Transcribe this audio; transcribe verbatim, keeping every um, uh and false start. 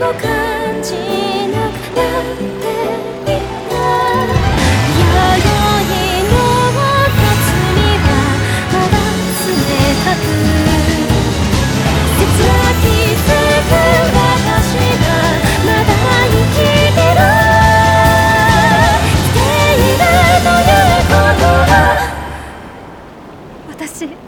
感じなくなっていた。弥生の夏にはまだ冷たく切なきつく私はまだ生きてる。生きているということは私